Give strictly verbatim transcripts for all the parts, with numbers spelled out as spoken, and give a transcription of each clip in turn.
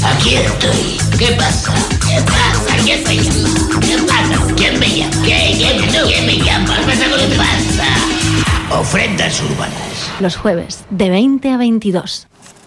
Aquí estoy. ¿Qué pasa? ¿Qué pasa? ¿Qué se llama? ¿Qué pasa? ¿Quién me llama? ¿Qué? ¿Quién, no? ¿Quién me llama? ¿Qué pasa? ¿Qué pasa? Ofrendas urbanas. Los jueves, de veinte a veintidós.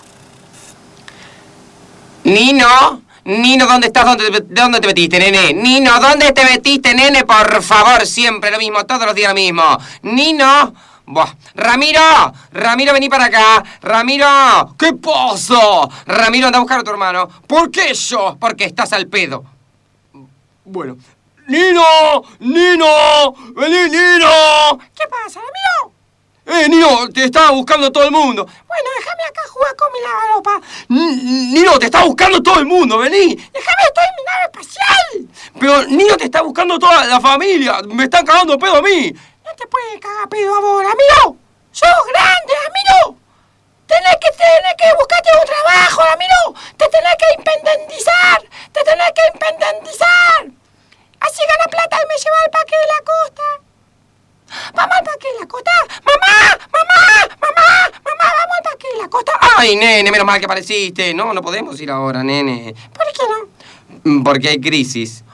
Nino, Nino, ¿dónde estás? ¿Dónde, ¿Dónde te metiste, nene? Nino, ¿dónde te metiste, nene? Por favor, siempre lo mismo, todos los días lo mismo. Nino, buah. Ramiro, Ramiro, vení para acá. Ramiro, ¿qué pasa? Ramiro, anda a buscar a tu hermano. ¿Por qué yo? Porque estás al pedo. Bueno. Nino, Nino, vení, Nino. ¿Qué pasa, Ramiro? Eh, Nino, te estaba buscando todo el mundo. Bueno, déjame acá jugar con mi lavaropa. Nino, te está buscando todo el mundo, vení. Déjame, estoy en mi nave espacial. Pero Nino, te está buscando toda la familia. Me están cagando pedo a mí. No te puedes cagar pedo ahora, Ramiro. Sos grande, Ramiro. Tenés que, tenés que buscarte un trabajo, Ramiro. Te tenés que independizar. Te tenés que independizar. Así gana plata y me lleva al Parque de la Costa. Vamos al Parque de la Costa. ¡Mamá! ¡Mamá! ¡Mamá! ¡Mamá! ¡Vamos al Parque de la Costa! ¡Ay, nene! Menos mal que apareciste. No, no podemos ir ahora, nene. ¿Por qué no? Porque hay crisis.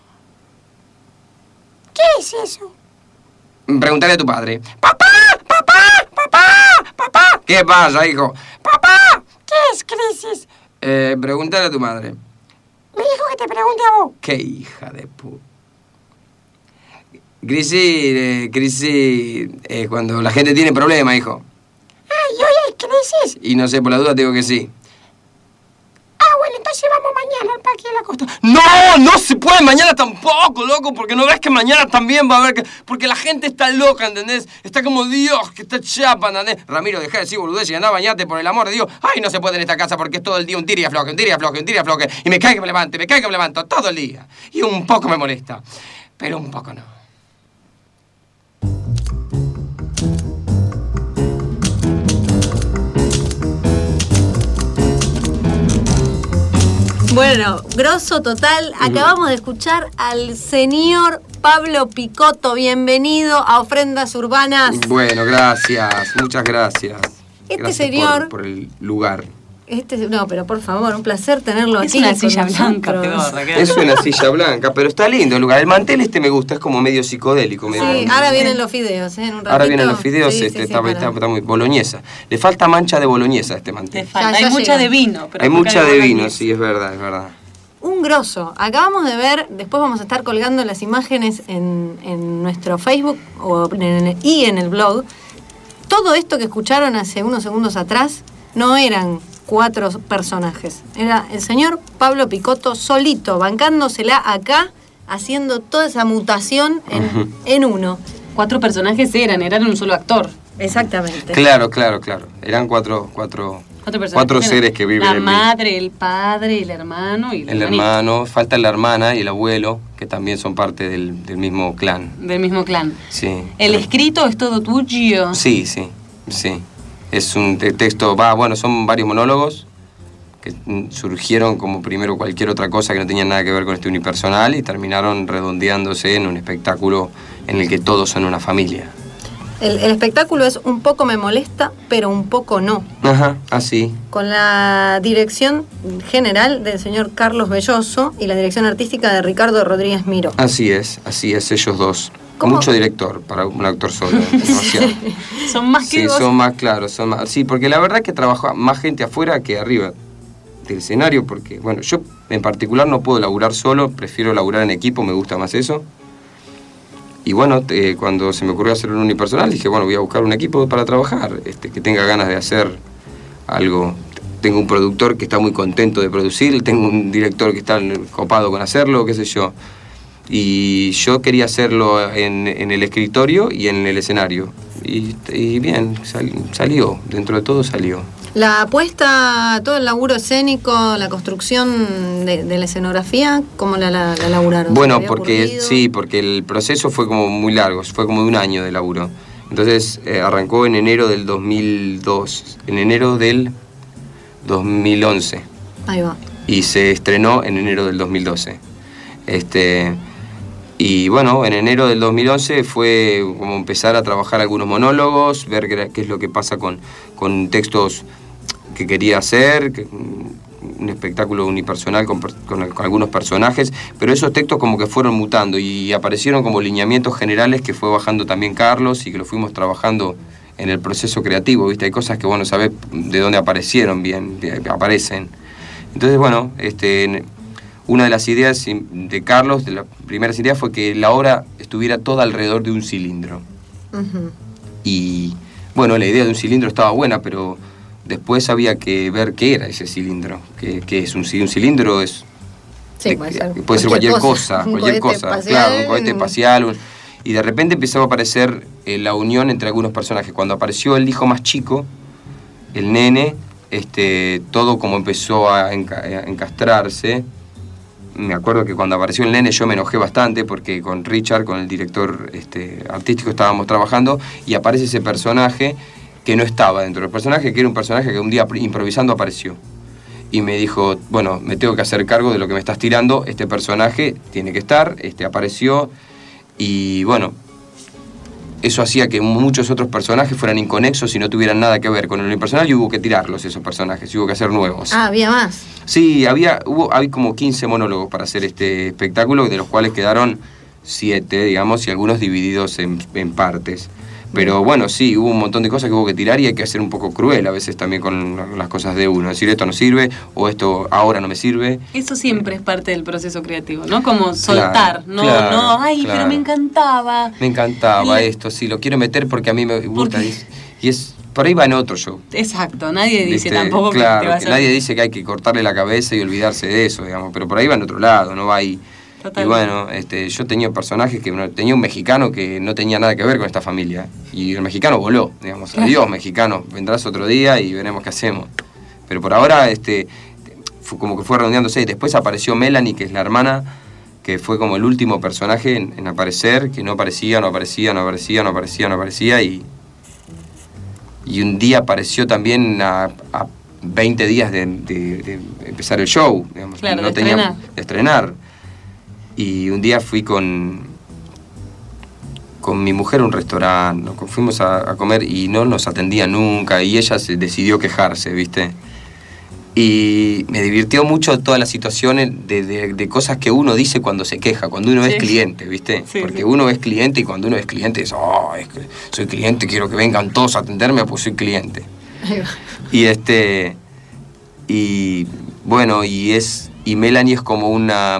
¿Qué es eso? Pregúntale a tu padre. ¡Papá! ¡Papá! ¡Papá! ¡Papá! ¿Qué pasa, hijo? ¡Papá! ¿Qué es crisis? Eh, pregúntale a tu madre. Me dijo que te pregunte a vos. ¡Qué hija de puta! Crisis, eh, crisis, eh, cuando la gente tiene problemas, hijo. Ah, ¿y hoy hay crisis? Y no sé, por la duda te digo que sí. Ah, bueno, entonces vamos mañana al Parque de la Costa. No, no se puede mañana tampoco, loco, porque no ves que mañana también va a haber que... Porque la gente está loca, ¿entendés? Está como Dios, que está chapa, ¿entendés? Ramiro, deja de decir boludez y andá a bañarte, por el amor de Dios. Ay, no se puede en esta casa porque es todo el día un tira y afloje, un tira y afloje, un tira y afloje. Y me cae que me levante, me cae que me levanto todo el día. Y un poco me molesta, pero un poco no. Bueno, grosso total. Acabamos de escuchar al señor Pablo Picotto. Bienvenido a Ofrendas Urbanas. Bueno, gracias. Muchas gracias. Este gracias señor... Por, por el lugar. Este, no, pero por favor, un placer tenerlo es aquí. Es una silla blanca, pedorra. Es una silla blanca, pero está lindo el lugar. El mantel este me gusta, es como medio psicodélico. Medio sí, ahora vienen los fideos, ¿eh? En un ratito. Ahora vienen los fideos, sí, este, sí, está, sí, está, está muy boloñesa. Le falta mancha de boloñesa a este mantel. Te falta. Ya, ya Hay mucha llega. de vino. Pero Hay mucha de vino, sí, es verdad, es verdad. Un grosso. Acabamos de ver, después vamos a estar colgando las imágenes en, en nuestro Facebook o en el, y en el blog. Todo esto que escucharon hace unos segundos atrás no eran cuatro personajes. Era el señor Pablo Picotto solito, bancándosela acá, haciendo toda esa mutación en, uh-huh. en uno. Cuatro personajes eran, eran un solo actor. Exactamente. Claro, claro, claro. Eran cuatro, cuatro, cuatro, cuatro seres que viven la en mí. La madre, el padre, el hermano y el, el hermano. Falta la hermana y el abuelo, que también son parte del, del mismo clan. Del mismo clan. Sí. ¿El escrito es todo tuyo? Sí, sí, sí. Es un texto, va, bueno, son varios monólogos que surgieron como primero cualquier otra cosa que no tenían nada que ver con este unipersonal y terminaron redondeándose en un espectáculo en el que todos son una familia. El, el espectáculo es Un poco me molesta, pero un poco no. Ajá, así. Con la dirección general del señor Carlos Belloso y la dirección artística de Ricardo Rodríguez Miró. Así es, así es, ellos dos. ¿Cómo? Mucho director para un actor solo. Demasiado. Son más que sí, vos. son más claros. Son más, sí, porque la verdad es que trabaja más gente afuera que arriba del escenario, porque, bueno, yo en particular no puedo laburar solo, prefiero laburar en equipo, me gusta más eso. Y bueno, te, cuando se me ocurrió hacer un unipersonal, dije, bueno, voy a buscar un equipo para trabajar, este, que tenga ganas de hacer algo. Tengo un productor que está muy contento de producir, tengo un director que está copado con hacerlo, qué sé yo. Y yo quería hacerlo en, en el escritorio y en el escenario. Y, y bien, sal, salió, dentro de todo salió. La apuesta, todo el laburo escénico, la construcción de, de la escenografía, ¿cómo la, la, la laburaron? Bueno, porque ocurrido? sí, porque el proceso fue como muy largo, fue como de un año de laburo. Entonces eh, arrancó en enero del dos mil dos, en enero del dos mil once. Ahí va. Y se estrenó en enero del dos mil doce. Este... Y bueno, en enero del dos mil once fue como empezar a trabajar algunos monólogos, ver qué, qué es lo que pasa con, con textos que quería hacer, que, un espectáculo unipersonal con, con, con algunos personajes, pero esos textos como que fueron mutando y aparecieron como lineamientos generales que fue bajando también Carlos y que lo fuimos trabajando en el proceso creativo, ¿viste? Hay cosas que, bueno, sabés de dónde aparecieron bien, de, aparecen. Entonces, bueno, este, una de las ideas de Carlos, de las primeras ideas, fue que la obra estuviera toda alrededor de un cilindro. Uh-huh. Y, bueno, la idea de un cilindro estaba buena, pero después había que ver qué era ese cilindro. ¿Qué, qué es un, un cilindro? Es, sí, de, puede ser puede cualquier ser cualquier cosa, cosa cualquier cosa, espacial, claro, un cohete espacial. Un, y de repente empezó a aparecer eh, la unión entre algunos personajes. Cuando apareció el hijo más chico, el nene, este, todo como empezó a, enca a encastrarse. Me acuerdo que cuando apareció el nene yo me enojé bastante porque con Richard, con el director este, artístico, estábamos trabajando y aparece ese personaje que no estaba dentro del personaje, que era un personaje que un día improvisando apareció. Y me dijo, bueno, me tengo que hacer cargo de lo que me estás tirando, este personaje tiene que estar, este apareció, y bueno, eso hacía que muchos otros personajes fueran inconexos y no tuvieran nada que ver con el unipersonal y hubo que tirarlos esos personajes, y hubo que hacer nuevos. Ah, había más. Sí, había, hubo, hay como quince monólogos para hacer este espectáculo, de los cuales quedaron siete, digamos, y algunos divididos en, en partes. Pero bueno, sí, hubo un montón de cosas que hubo que tirar y hay que ser un poco cruel a veces también con las cosas de uno. Decir, esto no sirve o esto ahora no me sirve. Eso siempre es parte del proceso creativo, ¿no? Como soltar, claro, no, claro, no, ay, claro. pero me encantaba. Me encantaba Le... esto, sí, lo quiero meter porque a mí me gusta. Y, y es, por ahí va en otro show. Exacto, nadie dice ¿Viste? tampoco claro, que te va a que hacer... nadie dice que hay que cortarle la cabeza y olvidarse de eso, digamos, pero por ahí va en otro lado, no va ahí. Total. Y bueno, este, yo tenía personajes que tenía un mexicano que no tenía nada que ver con esta familia. Y el mexicano voló, digamos, adiós mexicano, vendrás otro día y veremos qué hacemos. Pero por ahora, este, fue como que fue redondeándose. Y después apareció Melanie, que es la hermana, que fue como el último personaje en, en aparecer, que no aparecía, no aparecía, no aparecía, no aparecía, no aparecía. Y, y un día apareció también a, a veinte días de, de, de empezar el show, digamos. Claro, no de tenía, estrenar. de estrenar. Y un día fui con, con mi mujer a un restaurante, ¿no? Fuimos a, a comer y no nos atendía nunca y ella se decidió quejarse, ¿viste? Y me divirtió mucho toda la situación de, de, de cosas que uno dice cuando se queja, cuando uno sí. es cliente, ¿viste? Sí, Porque sí. uno es cliente y cuando uno es cliente es, oh, es que soy cliente, quiero que vengan todos a atenderme, pues soy cliente. Y este, y bueno, y es, y Melanie es como una...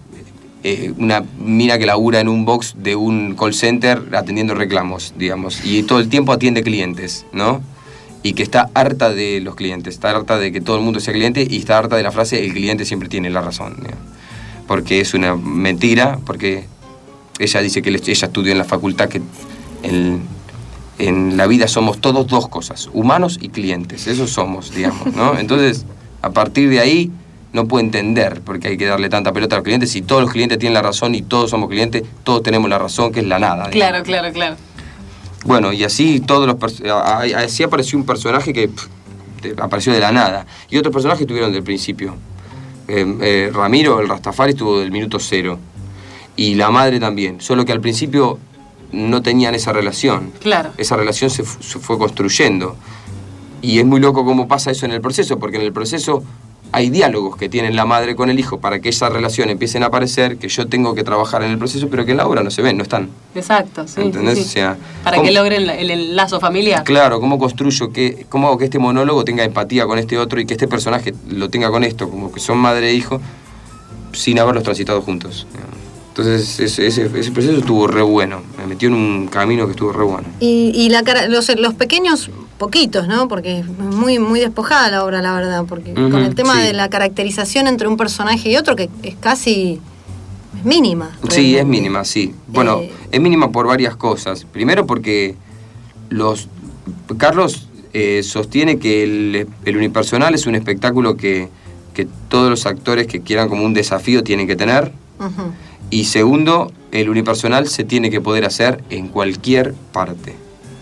Eh, una mina que labura en un box de un call center atendiendo reclamos, digamos, y todo el tiempo atiende clientes, ¿no? Y que está harta de los clientes, está harta de que todo el mundo sea cliente y está harta de la frase el cliente siempre tiene la razón, ¿no? Porque es una mentira, porque ella dice que ella estudió en la facultad que en, en la vida somos todos dos cosas, humanos y clientes, eso somos, digamos, ¿no? Entonces, a partir de ahí no puede entender porque hay que darle tanta pelota a los clientes. Si todos los clientes tienen la razón y todos somos clientes, todos tenemos la razón, que es la nada. Claro, claro, claro. Bueno, y así todos los así apareció un personaje que pff, apareció de la nada. Y otros personajes estuvieron del principio. Eh, eh, Ramiro, el Rastafari, estuvo del minuto cero. Y la madre también. Solo que al principio no tenían esa relación. Claro. Esa relación se, se fue construyendo. Y es muy loco cómo pasa eso en el proceso, porque en el proceso hay diálogos que tienen la madre con el hijo para que esa relación empiecen a aparecer, que yo tengo que trabajar en el proceso, pero que en la obra no se ven, no están. Exacto, sí. ¿Entendés? Sí, sí. O sea, para ¿cómo? que logren la, el, el lazo familiar. Claro, cómo construyo, que, cómo hago que este monólogo tenga empatía con este otro y que este personaje lo tenga con esto, como que son madre e hijo, sin haberlos transitado juntos. Entonces ese, ese, ese proceso estuvo re bueno, me metió en un camino que estuvo re bueno. Y, y la cara, los, los pequeños, poquitos, ¿no? Porque es muy, muy despojada la obra, la verdad, porque uh-huh, con el tema sí. de la caracterización entre un personaje y otro, que es casi es mínima. Realmente. Sí, es mínima, sí. Bueno, eh... es mínima por varias cosas. Primero porque los Carlos eh, sostiene que el, el unipersonal es un espectáculo que, que todos los actores que quieran como un desafío tienen que tener. Uh-huh. Y segundo, el unipersonal se tiene que poder hacer en cualquier parte.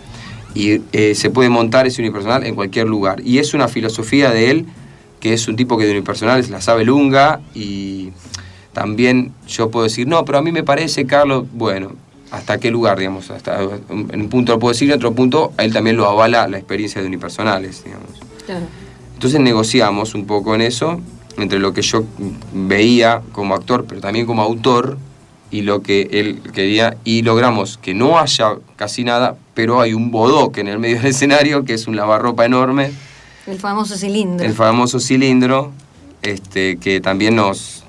Y eh, se puede montar ese unipersonal en cualquier lugar. Y es una filosofía de él, que es un tipo que de unipersonal la sabe lunga. Y también yo puedo decir, no, pero a mí me parece, Carlos, bueno, ¿hasta qué lugar, digamos? Hasta, en un punto lo puedo decir, en otro punto él también lo avala la experiencia de unipersonales, digamos. Claro. Entonces negociamos un poco en eso, entre lo que yo veía como actor, pero también como autor, y lo que él quería, y logramos que no haya casi nada, pero hay un bodoque en el medio del escenario, que es un lavarropa enorme. El famoso cilindro. El famoso cilindro, este, que también nos...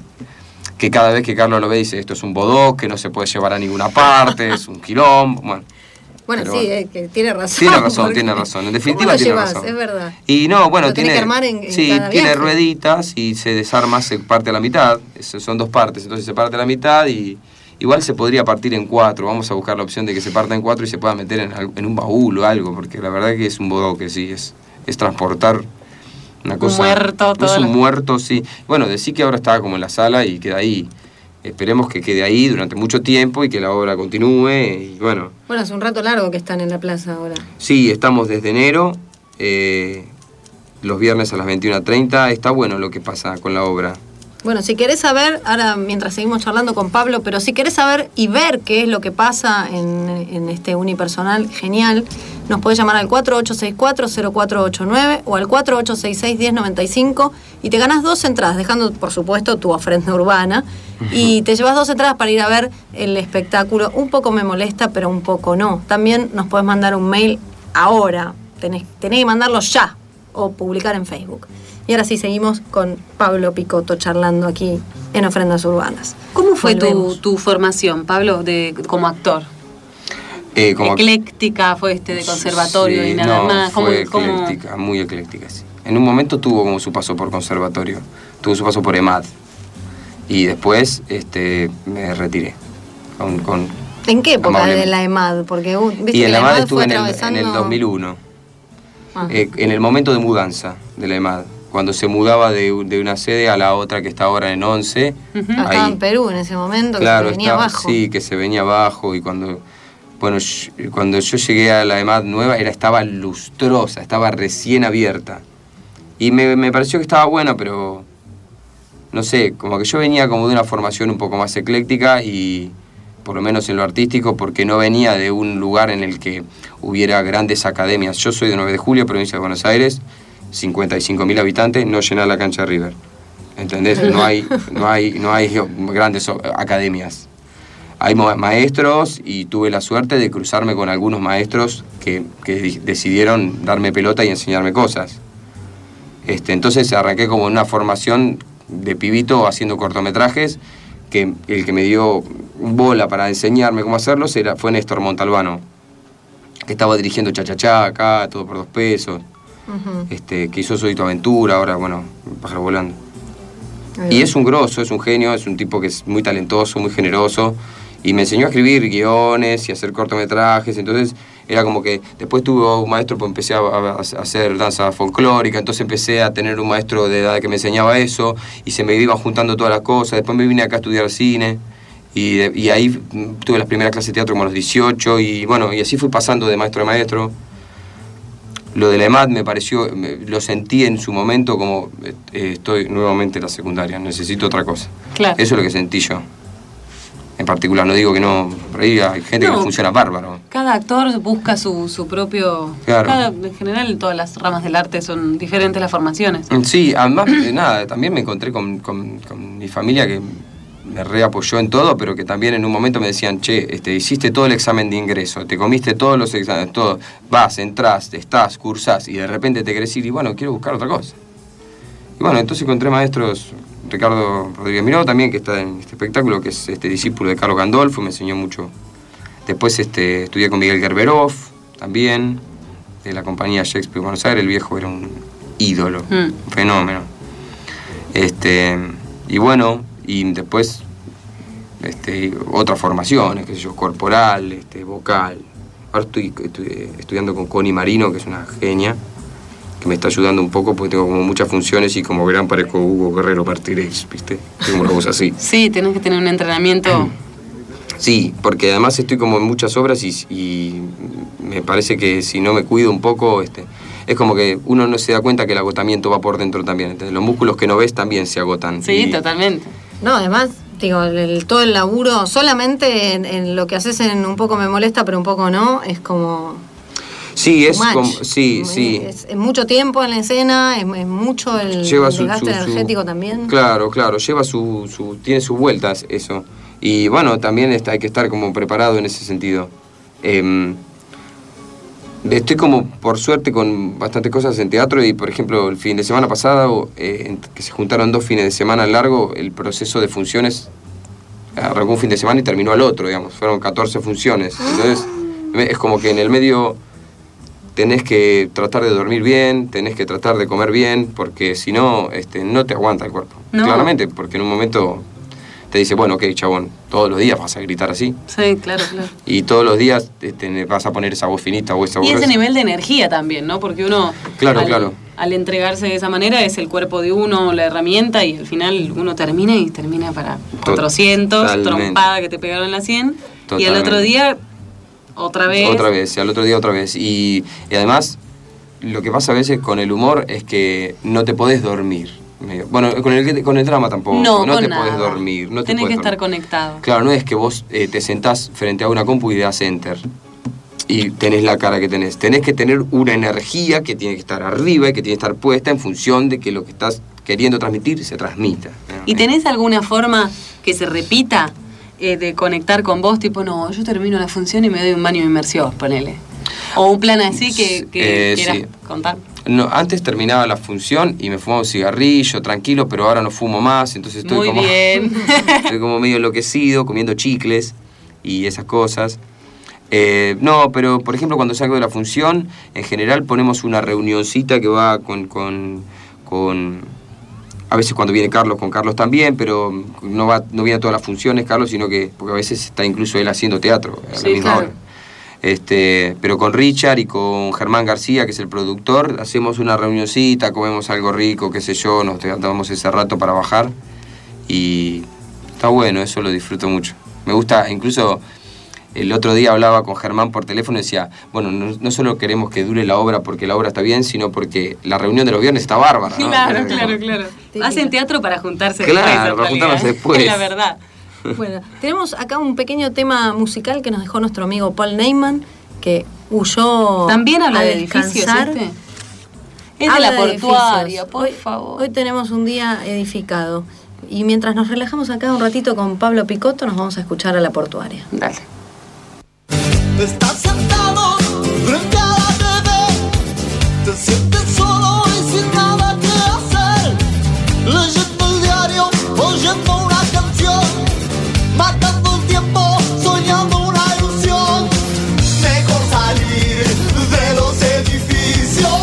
que cada vez que Carlos lo ve dice, esto es un bodoque, no se puede llevar a ninguna parte, es un quilombo, bueno... Bueno, Pero sí, bueno. Eh, que tiene razón. Tiene razón, porque- tiene razón. En definitiva ¿Cómo lo tiene llevas? razón. Es verdad. Y no, bueno, Lo tiene. tiene que armar en- en sí, cada tiene viaje. rueditas y se desarma, se parte a la mitad. Eso son dos partes, entonces se parte a la mitad y igual se podría partir en cuatro. Vamos a buscar la opción de que se parta en cuatro y se pueda meter en, al- en un baúl o algo, porque la verdad que es un bodoque, sí, es, es transportar una cosa. muerto, todo Es un lo- muerto, sí. Bueno, decí que ahora está como en la sala y queda ahí. Esperemos que quede ahí durante mucho tiempo y que la obra continúe y bueno. Bueno, hace un rato largo que están en la plaza ahora. Sí, estamos desde enero, eh, los viernes a las veintiuna treinta. Está bueno lo que pasa con la obra. Bueno, si querés saber, ahora mientras seguimos charlando con Pablo, pero si querés saber y ver qué es lo que pasa en, en este unipersonal genial, nos podés llamar al cuatro ocho seis cuatro, cero cuatro ocho nueve o al cuatro ocho seis seis, uno cero nueve cinco y te ganás dos entradas, dejando por supuesto tu ofrenda urbana, y te llevas dos entradas para ir a ver el espectáculo. Un poco me molesta, pero un poco no. También nos podés mandar un mail ahora, tenés, tenés que mandarlo ya o publicar en Facebook. Y ahora sí seguimos con Pablo Picotto charlando aquí en Ofrendas Urbanas. ¿Cómo fue tu, Volvemos. tu formación, Pablo, de como actor? Eh, como Ecléctica, fue este de conservatorio Sí, y nada no, más. ¿Cómo- fue cómo- ecléctica, muy ecléctica, sí. En un momento tuvo como su paso por conservatorio, tuvo su paso por EMAD. Y después este, me retiré. Con, con ¿En qué época amable- de la EMAD? Porque uh, viste Y que en la la EMAD EMAD estuve fue en el, en atravesando... el dos mil uno, Ah. eh, en el momento de mudanza de la EMAD. Cuando se mudaba de, de una sede a la otra que está ahora en once. Ujú. Ah, estaba en Perú en ese momento, que Claro, se venía estaba- abajo. sí, que se venía abajo y cuando, bueno, yo- cuando yo llegué a la EMAD nueva era, estaba lustrosa, estaba recién abierta. Y me, me pareció que estaba buena, pero no sé, como que yo venía como de una formación un poco más ecléctica y por lo menos en lo artístico, porque no venía de un lugar en el que hubiera grandes academias. Yo soy de nueve de julio, provincia de Buenos Aires, cincuenta y cinco mil habitantes, no llenar la cancha de River. ¿Entendés? No hay, no hay, no hay grandes o- academias. Hay ma- maestros y tuve la suerte de cruzarme con algunos maestros que, que di- decidieron darme pelota y enseñarme cosas. Este, entonces arranqué como en una formación de pibito haciendo cortometrajes, que el que me dio bola para enseñarme cómo hacerlos era, fue Néstor Montalbano, que estaba dirigiendo Chachachá acá, todo por dos pesos, Ujú. este, que hizo Soy tu aventura, ahora bueno, Pájaro Volando. Ahí Y va. es un grosso, es un genio, es un tipo que es muy talentoso, muy generoso. Y me enseñó a escribir guiones y a hacer cortometrajes. Entonces era como que después tuve un maestro, pues empecé a, a- a hacer danza folclórica. Entonces empecé a tener un maestro de edad que me enseñaba eso. Y se me iban juntando todas las cosas. Después me vine acá a estudiar cine. Y, de- y ahí mm, tuve las primeras clases de teatro como a los dieciocho. Y bueno, y así fui pasando de maestro a maestro. Lo de la EMAD me pareció, me- lo sentí en su momento como eh, eh, estoy nuevamente en la secundaria, necesito otra cosa. Claro. Eso es lo que sentí yo. En particular, no digo que no, por ahí hay gente que No. no funciona bárbaro. Cada actor busca su, su propio... Claro. cada- en general, todas las ramas del arte son diferentes las formaciones. Sí, además, eh, nada, también me encontré con, con- con mi familia que me reapoyó en todo, pero que también en un momento me decían, che, este, hiciste todo el examen de ingreso, te comiste todos los exámenes, todo, vas, entras, estás, cursás, y de repente te querés ir y bueno, quiero buscar otra cosa. Y bueno, entonces encontré maestros, Ricardo Rodríguez Miró también, que está en este espectáculo, que es este discípulo de Carlos Gandolfo, me enseñó mucho. Después este, estudié con Miguel Gerberov, también, de la compañía Shakespeare Buenos Aires, el viejo era un ídolo, Mm. un fenómeno. Este, y bueno, y después este, otras formaciones, qué sé yo, corporal, este, vocal. Ahora estoy, estoy estudiando con Connie Marino, que es una genia, que me está ayudando un poco porque tengo como muchas funciones y como verán parezco Hugo Guerrero Martínez, ¿viste? Tengo una cosa así. Sí, tenés que tener un entrenamiento... Sí, porque además estoy como en muchas obras y, y me parece que si no me cuido un poco, este, es como que uno no se da cuenta que el agotamiento va por dentro también. Entonces, los músculos que no ves también se agotan. Sí, Y- totalmente. No, además, digo, el, el- todo el laburo, solamente en, en lo que haces en Un poco me molesta, pero un poco no, es como... Sí, es too much. como, sí, Es- sí. Es, es mucho tiempo en la escena, es, es mucho el Lleva su, desgaste su- su- energético también. Claro, claro, lleva su, su, tiene sus vueltas eso. Y bueno, también está, hay que estar como preparado en ese sentido. Em, estoy como, por suerte, con bastantes cosas en teatro y, por ejemplo, el fin de semana pasado, eh, en- que se juntaron dos fines de semana largo, el proceso de funciones arrancó un fin de semana y terminó al otro, digamos. Fueron catorce funciones. Entonces, es como que en el medio tenés que tratar de dormir bien, tenés que tratar de comer bien, porque si no, este, no te aguanta el cuerpo. No. Claramente, porque en un momento te dice, bueno, ok, chabón, todos los días vas a gritar así. Sí, claro, claro. Y todos los días este, vas a poner esa voz finita o esa voz Y ese gruesa. nivel de energía también, ¿no? Porque uno, Claro, al, claro. al entregarse de esa manera, es el cuerpo de uno, la herramienta, y al final uno termina y termina para cuatrocientos, Totalmente. trompada que te pegaron en la cien, y al otro Totalmente. día, otra vez. Otra vez, y al otro día otra vez. Y, y además, lo que pasa a veces con el humor es que no te podés dormir. Medio. Bueno, con el, con el drama tampoco. No, no con te nada. podés dormir. No te Tenés que podés estar dormir. conectado. Claro, no es que vos eh, te sentás frente a una compu y le das enter y tenés la cara que tenés. Tenés que tener una energía que tiene que estar arriba y que tiene que estar puesta en función de que lo que estás queriendo transmitir se transmita. ¿Y tenés alguna forma que se repita eh, de conectar con vos? Tipo, no, yo termino la función y me doy un baño de inmersión, ponele. O un plan así que, que Eh, quieras sí. contar. No, antes terminaba la función y me fumaba un cigarrillo, tranquilo, pero ahora no fumo más, entonces estoy Muy como, bien. estoy como medio enloquecido, comiendo chicles y esas cosas. Eh, no, pero por ejemplo cuando salgo de la función, en general ponemos una reunioncita que va con, con, con a veces cuando viene Carlos, con Carlos también, pero no va, no viene a todas las funciones Carlos, sino que, porque a veces está incluso él haciendo teatro a la Sí, misma claro. hora. Este, pero con Richard y con Germán García, que es el productor, hacemos una reunioncita, comemos algo rico, qué sé yo, nos damos ese rato para bajar y está bueno, eso lo disfruto mucho. Me gusta, incluso el otro día hablaba con Germán por teléfono y decía, bueno, no, no solo queremos que dure la obra porque la obra está bien, sino porque la reunión de los viernes está bárbara, ¿no? Claro, Como- claro, claro. Hacen teatro para juntarse Claro, después. en para realidad, juntarse ¿eh? después. Es la verdad. Bueno, tenemos acá un pequeño tema musical que nos dejó nuestro amigo Paul Neyman, que huyó También habla a de edificios, descansar. este. Es de Habla la de portuaria, edificios. por hoy, favor. Hoy tenemos un día edificado. Y mientras nos relajamos acá un ratito con Pablo Picotto, nos vamos a escuchar a la portuaria. Dale. Estás sentado frente a la T V, te sientes solo y sin nada que hacer, leyendo el diario, oyendo una canción, matando el tiempo, soñando una ilusión. Mejor salir de los edificios,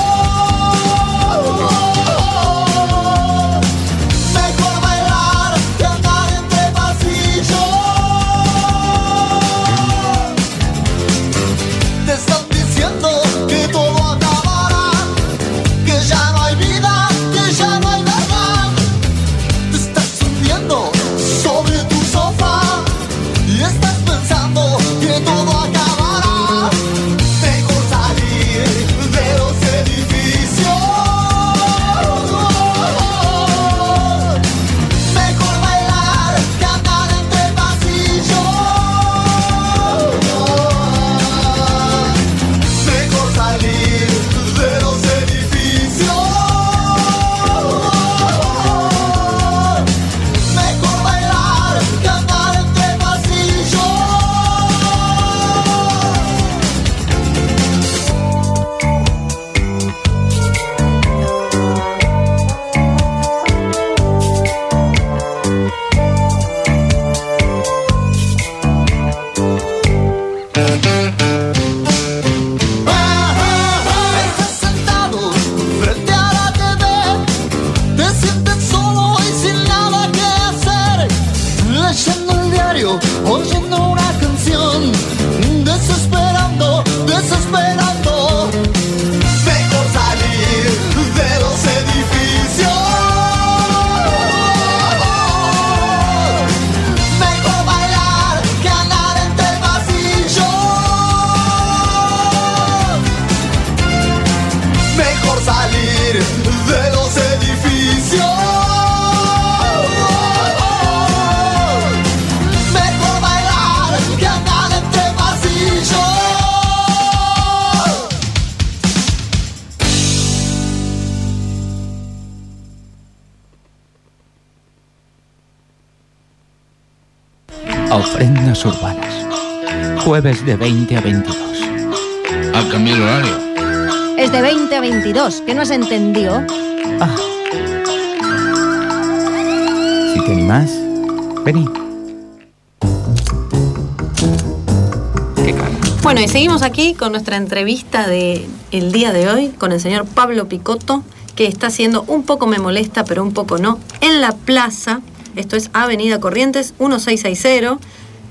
mejor bailar que andar entre pasillos. Ofrendas urbanas. Jueves de veinte a veintidós. ¿Ha cambiado el horario? Es de veinte a veintidós, ¿que no has entendido? Ah. Si te animás, vení. Qué cara. Bueno, y seguimos aquí con nuestra entrevista del día de hoy con el señor Pablo Picotto, que está haciendo Un poco me molesta, pero un poco no, en la plaza. Esto es Avenida Corrientes dieciséis sesenta.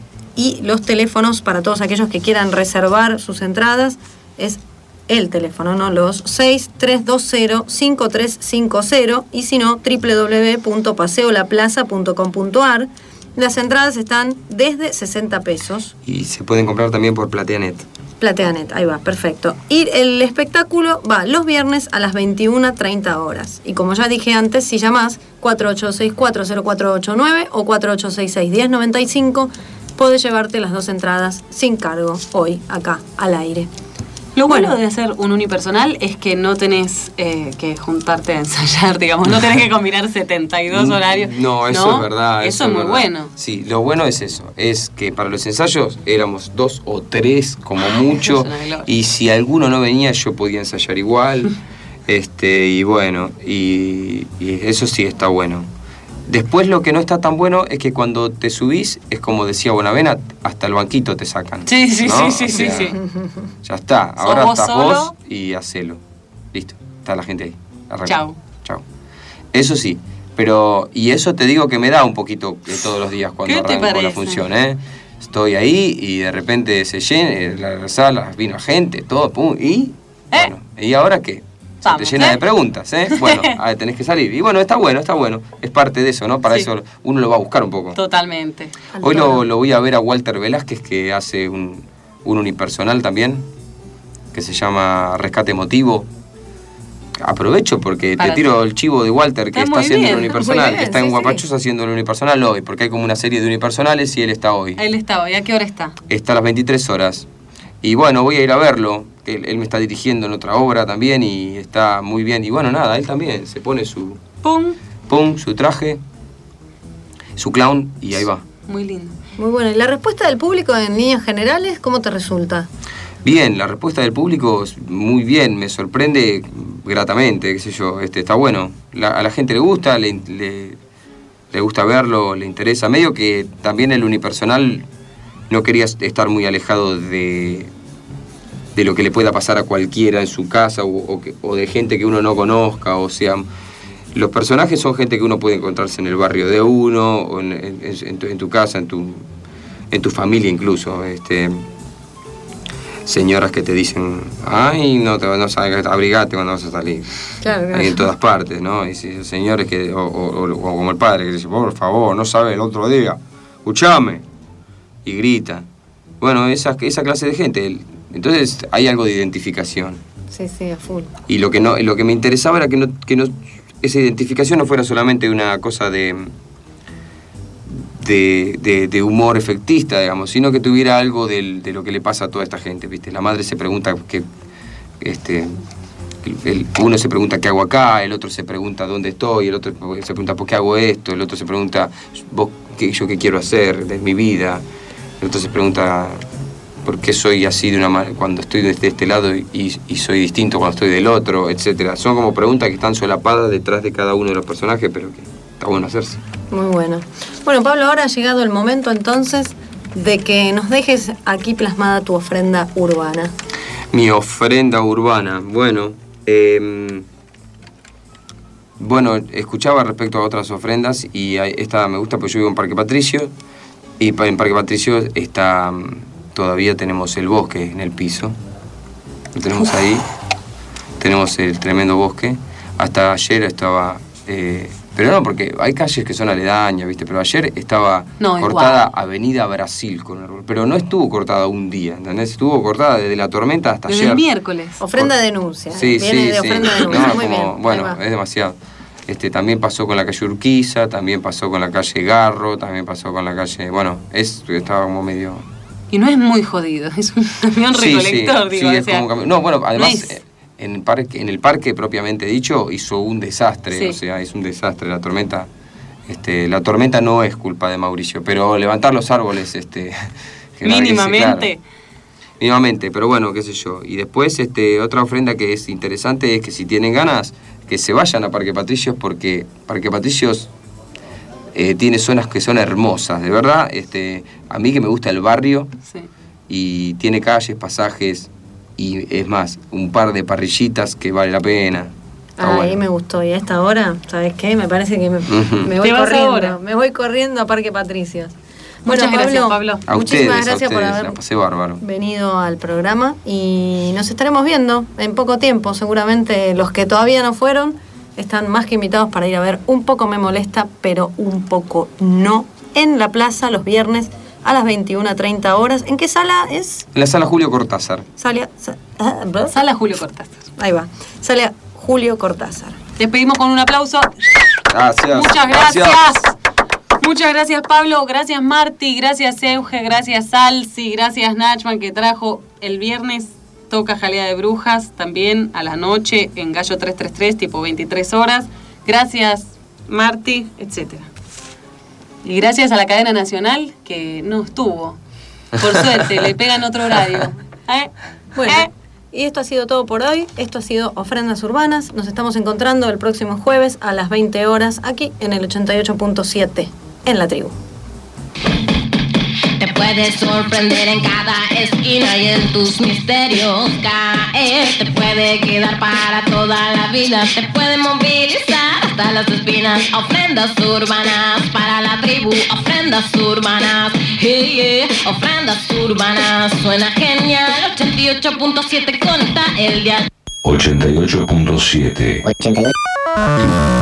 Y los teléfonos para todos aquellos que quieran reservar sus entradas es el teléfono, ¿no? Los seis tres dos cero cinco tres cinco cero y si no, doble u doble u doble u punto paseo la plaza punto com punto a r. Las entradas están desde sesenta pesos. Y se pueden comprar también por Plateanet. Plateanet, ahí va, perfecto. Y el espectáculo va los viernes a las veintiuna treinta horas. Y como ya dije antes, si llamás cuatro ocho seis cuatro cero cuatro ocho nueve o cuatro ocho seis seis uno cero nueve cinco, podés llevarte las dos entradas sin cargo hoy, acá, al aire. Lo bueno, Bueno. de hacer un unipersonal es que no tenés eh, que juntarte a ensayar, digamos, no tenés que combinar setenta y dos horarios. No, eso es verdad. Eso, es muy verdad. bueno. Sí, lo bueno es eso, es que para los ensayos éramos dos o tres como mucho, Es una gloria. y si alguno no venía yo podía ensayar igual, este y bueno, y, y eso sí está bueno. Después lo que no está tan bueno es que cuando te subís, es como decía Bonavena, hasta el banquito te sacan. Sí, sí, ¿no? sí, sí, O sea, sí, sí. Ya está, ahora vos estás solo. vos y hacelo. Listo, está la gente ahí. Arranca. Chau. Chau. Eso sí, pero, y eso te digo que me da un poquito de todos los días cuando ¿Qué te arranco la parece? función, ¿eh? Estoy ahí y de repente se llena la sala, vino gente, todo, pum, y ¿Eh? bueno, ¿y ahora qué? Se Vamos, te llena ¿eh? de preguntas, ¿eh? Bueno, a ver, tenés que salir. Y bueno, está bueno, está bueno. Es parte de eso, ¿no? Para Sí. eso uno lo va a buscar un poco. Totalmente. Hoy lo, lo voy a ver a Walter Velázquez, que hace un, un unipersonal también, que se llama Rescate Emotivo. Aprovecho porque Para te tiro ti. el chivo de Walter, que Está está muy haciendo bien, el unipersonal, muy bien, que está en sí, Guapachos haciendo el unipersonal hoy, porque hay como una serie de unipersonales y él está hoy. Él está hoy. ¿A qué hora está? Está a las veintitrés horas. Y bueno, voy a ir a verlo, que él, él me está dirigiendo en otra obra también y está muy bien. Y bueno, nada, él también se pone su, ¡Pum! pum, su traje, su clown y ahí va. Muy lindo. Muy bueno. ¿Y la respuesta del público en líneas generales, cómo te resulta? Bien, la respuesta del público es muy bien, me sorprende gratamente, qué sé yo, este, está bueno. La- a la gente le gusta, le, le, le gusta verlo, le interesa. Medio que también el unipersonal no quería estar muy alejado de, de lo que le pueda pasar a cualquiera en su casa o, o, que- o de gente que uno no conozca, o sea, los personajes son gente que uno puede encontrarse en el barrio de uno, o en, en- en tu, en tu casa, en tu, en tu familia incluso. Este, señoras que te dicen, ay, no, te, no sabes, abrigate cuando vas a salir. Claro, Hay en todas partes, ¿no? Y si- señores que, o, o- o- o como el padre que dice, por favor, no sabes el otro día, escuchame. Y grita. Bueno, esa, esa clase de gente. el- Entonces hay algo de identificación. Sí, sí, a full. Y lo que no, lo que me interesaba era que no, que no, esa identificación no fuera solamente una cosa de, de, de, de humor efectista, digamos, sino que tuviera algo del- de lo que le pasa a toda esta gente, ¿viste? La madre se pregunta qué, este, el- el- uno se pregunta qué hago acá, el otro se pregunta dónde estoy, el otro se pregunta por qué hago esto, el otro se pregunta vos qué, yo qué quiero hacer de mi vida, el otro se pregunta por qué soy así de una manera cuando estoy desde este lado y, y soy distinto cuando estoy del otro, etcétera. Son como preguntas que están solapadas detrás de cada uno de los personajes, pero que está bueno hacerse. Muy bueno. Bueno, Pablo, ahora ha llegado el momento entonces de que nos dejes aquí plasmada tu ofrenda urbana. Mi ofrenda urbana, bueno, eh, bueno, escuchaba respecto a otras ofrendas y hay- esta me gusta porque yo vivo en Parque Patricio y pa- en Parque Patricio está, mm, todavía tenemos el bosque en el piso, lo tenemos ahí, tenemos el tremendo bosque, hasta ayer estaba, eh, pero no, porque hay calles que son aledañas, ¿viste? Pero ayer estaba No, cortada igual. Avenida Brasil con árbol, pero no estuvo cortada un día, ¿entendés? Estuvo cortada desde la tormenta hasta Desde ayer. el miércoles. Ofrenda Por- denuncia. Sí, Viene sí, de sí. ofrenda denuncia. No, Muy como, bien. bueno, ahí va. es demasiado. Este, también pasó con la calle Urquiza, también pasó con la calle Garro, también pasó con la calle... Bueno, es, estaba como medio... Y no es muy jodido, es un camión Sí, recolector, sí, digo. sí, o es sea, como un camión. No, bueno, además, es- eh, en, el parque, en el parque propiamente dicho, hizo un desastre, Sí. o sea, es un desastre. La tormenta Este, la tormenta no es culpa de Mauricio, pero levantar los árboles, este, mínimamente. Claro, mínimamente, pero bueno, qué sé yo. Y después, este, otra ofrenda que es interesante es que si tienen ganas, que se vayan a Parque Patricios, porque Parque Patricios eh, tiene zonas que son hermosas, de verdad. Este, a mí que me gusta el barrio, Sí. y tiene calles, pasajes, y es más, un par de parrillitas que vale la pena. Está Ahí bueno. me gustó. Y a esta hora, ¿sabes qué? Me parece que me, Ujú. me voy Te vas corriendo. ahora. Me voy corriendo a Parque Patricios. Muchas gracias, Pablo. A Muchísimas ustedes, a gracias por ustedes, haber la pasé bárbaro. venido al programa y nos estaremos viendo en poco tiempo. Seguramente los que todavía no fueron están más que invitados para ir a ver Un Poco Me Molesta, pero un poco no, en la plaza los viernes a las veintiuna treinta horas. ¿En qué sala es? En la sala Julio Cortázar. Sala, sa- ah, ¿bro? Sala Julio Cortázar. Ahí va. Sala Julio Cortázar. Despedimos con un aplauso. Gracias. Muchas gracias. Muchas gracias, Pablo. Gracias, Marti. Gracias, Euge. Gracias, Salsi. Gracias, Nachman, que trajo el viernes. Toca Jalea de Brujas, también a la noche en Gallo trescientos treinta y tres, tipo veintitrés horas. Gracias, Marti, etcétera. Y gracias a la cadena nacional, que no estuvo. Por suerte, le pegan otro horario. ¿Eh? Bueno, ¿Eh? y esto ha sido todo por hoy. Esto ha sido Ofrendas Urbanas. Nos estamos encontrando el próximo jueves a las veinte horas aquí en el ochenta y ocho punto siete en La Tribu. Te puedes sorprender en cada esquina y en tus misterios caer. Te puede quedar para toda la vida, te puede movilizar hasta las espinas. Ofrendas urbanas para la tribu, ofrendas urbanas. Hey, yeah. Ofrendas urbanas, suena genial. ochenta y ocho punto siete conecta el día. ochenta y ocho punto siete. ochenta y ocho.